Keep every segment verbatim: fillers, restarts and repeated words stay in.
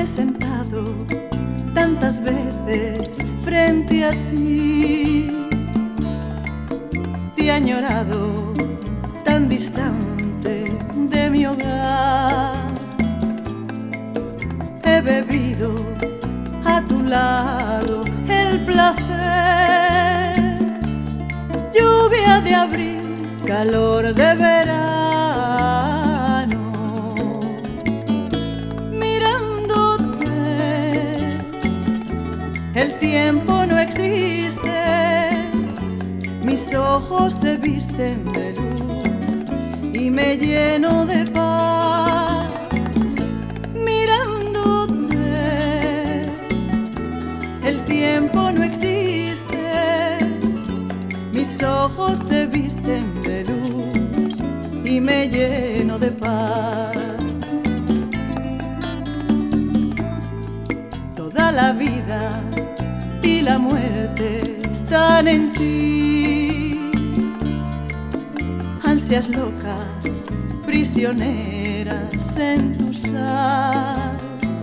me he sentado tantas veces frente a ti, te he añorado tan distante de mi hogar. He bebido a tu lado el placer, lluvia de abril, calor de verano. Mirándote, el tiempo no existe, mis ojos se visten de luz y me lleno de paz. Mirándote, el tiempo no existe, mis ojos se visten de luz y me lleno de paz. Toda la vida y la muerte están en ti, ansias locas, prisioneras en tu sal,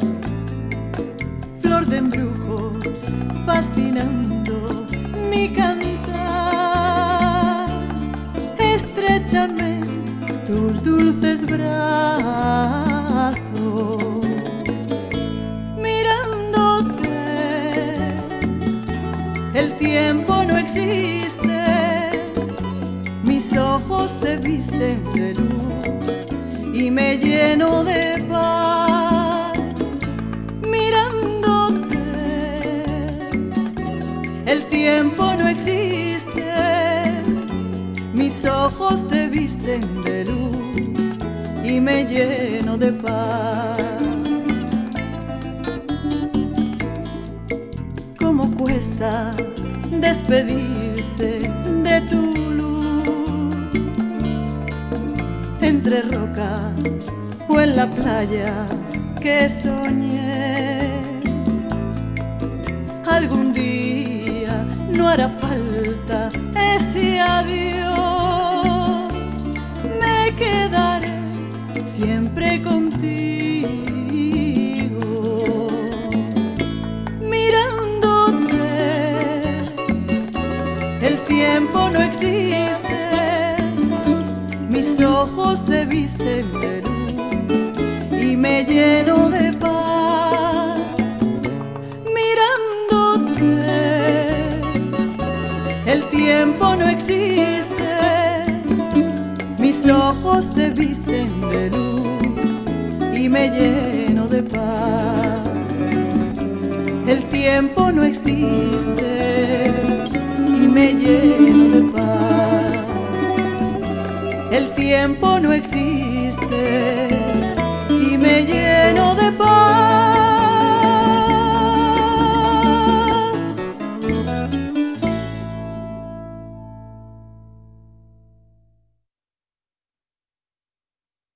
flor de embrujos fascinando mi cantar. Estréchame tus dulces brazos, mirándote, el tiempo no existe, mis ojos se visten de luz y me lleno de paz. Mirándote, el tiempo no existe, mis ojos se visten de luz y me lleno de paz. ¿Cómo cuesta despedirse de tu luz? Entre rocas o en la playa que soñé, algún día no hará falta ese adiós, me quedaré siempre contigo. Mirándote, el tiempo no existe, mis ojos se visten de luz y me lleno de paz. Mirándote, el tiempo no existe, mis ojos se visten de luz y me lleno de paz. El tiempo no existe y me lleno de paz. El tiempo no existe y me lleno de paz.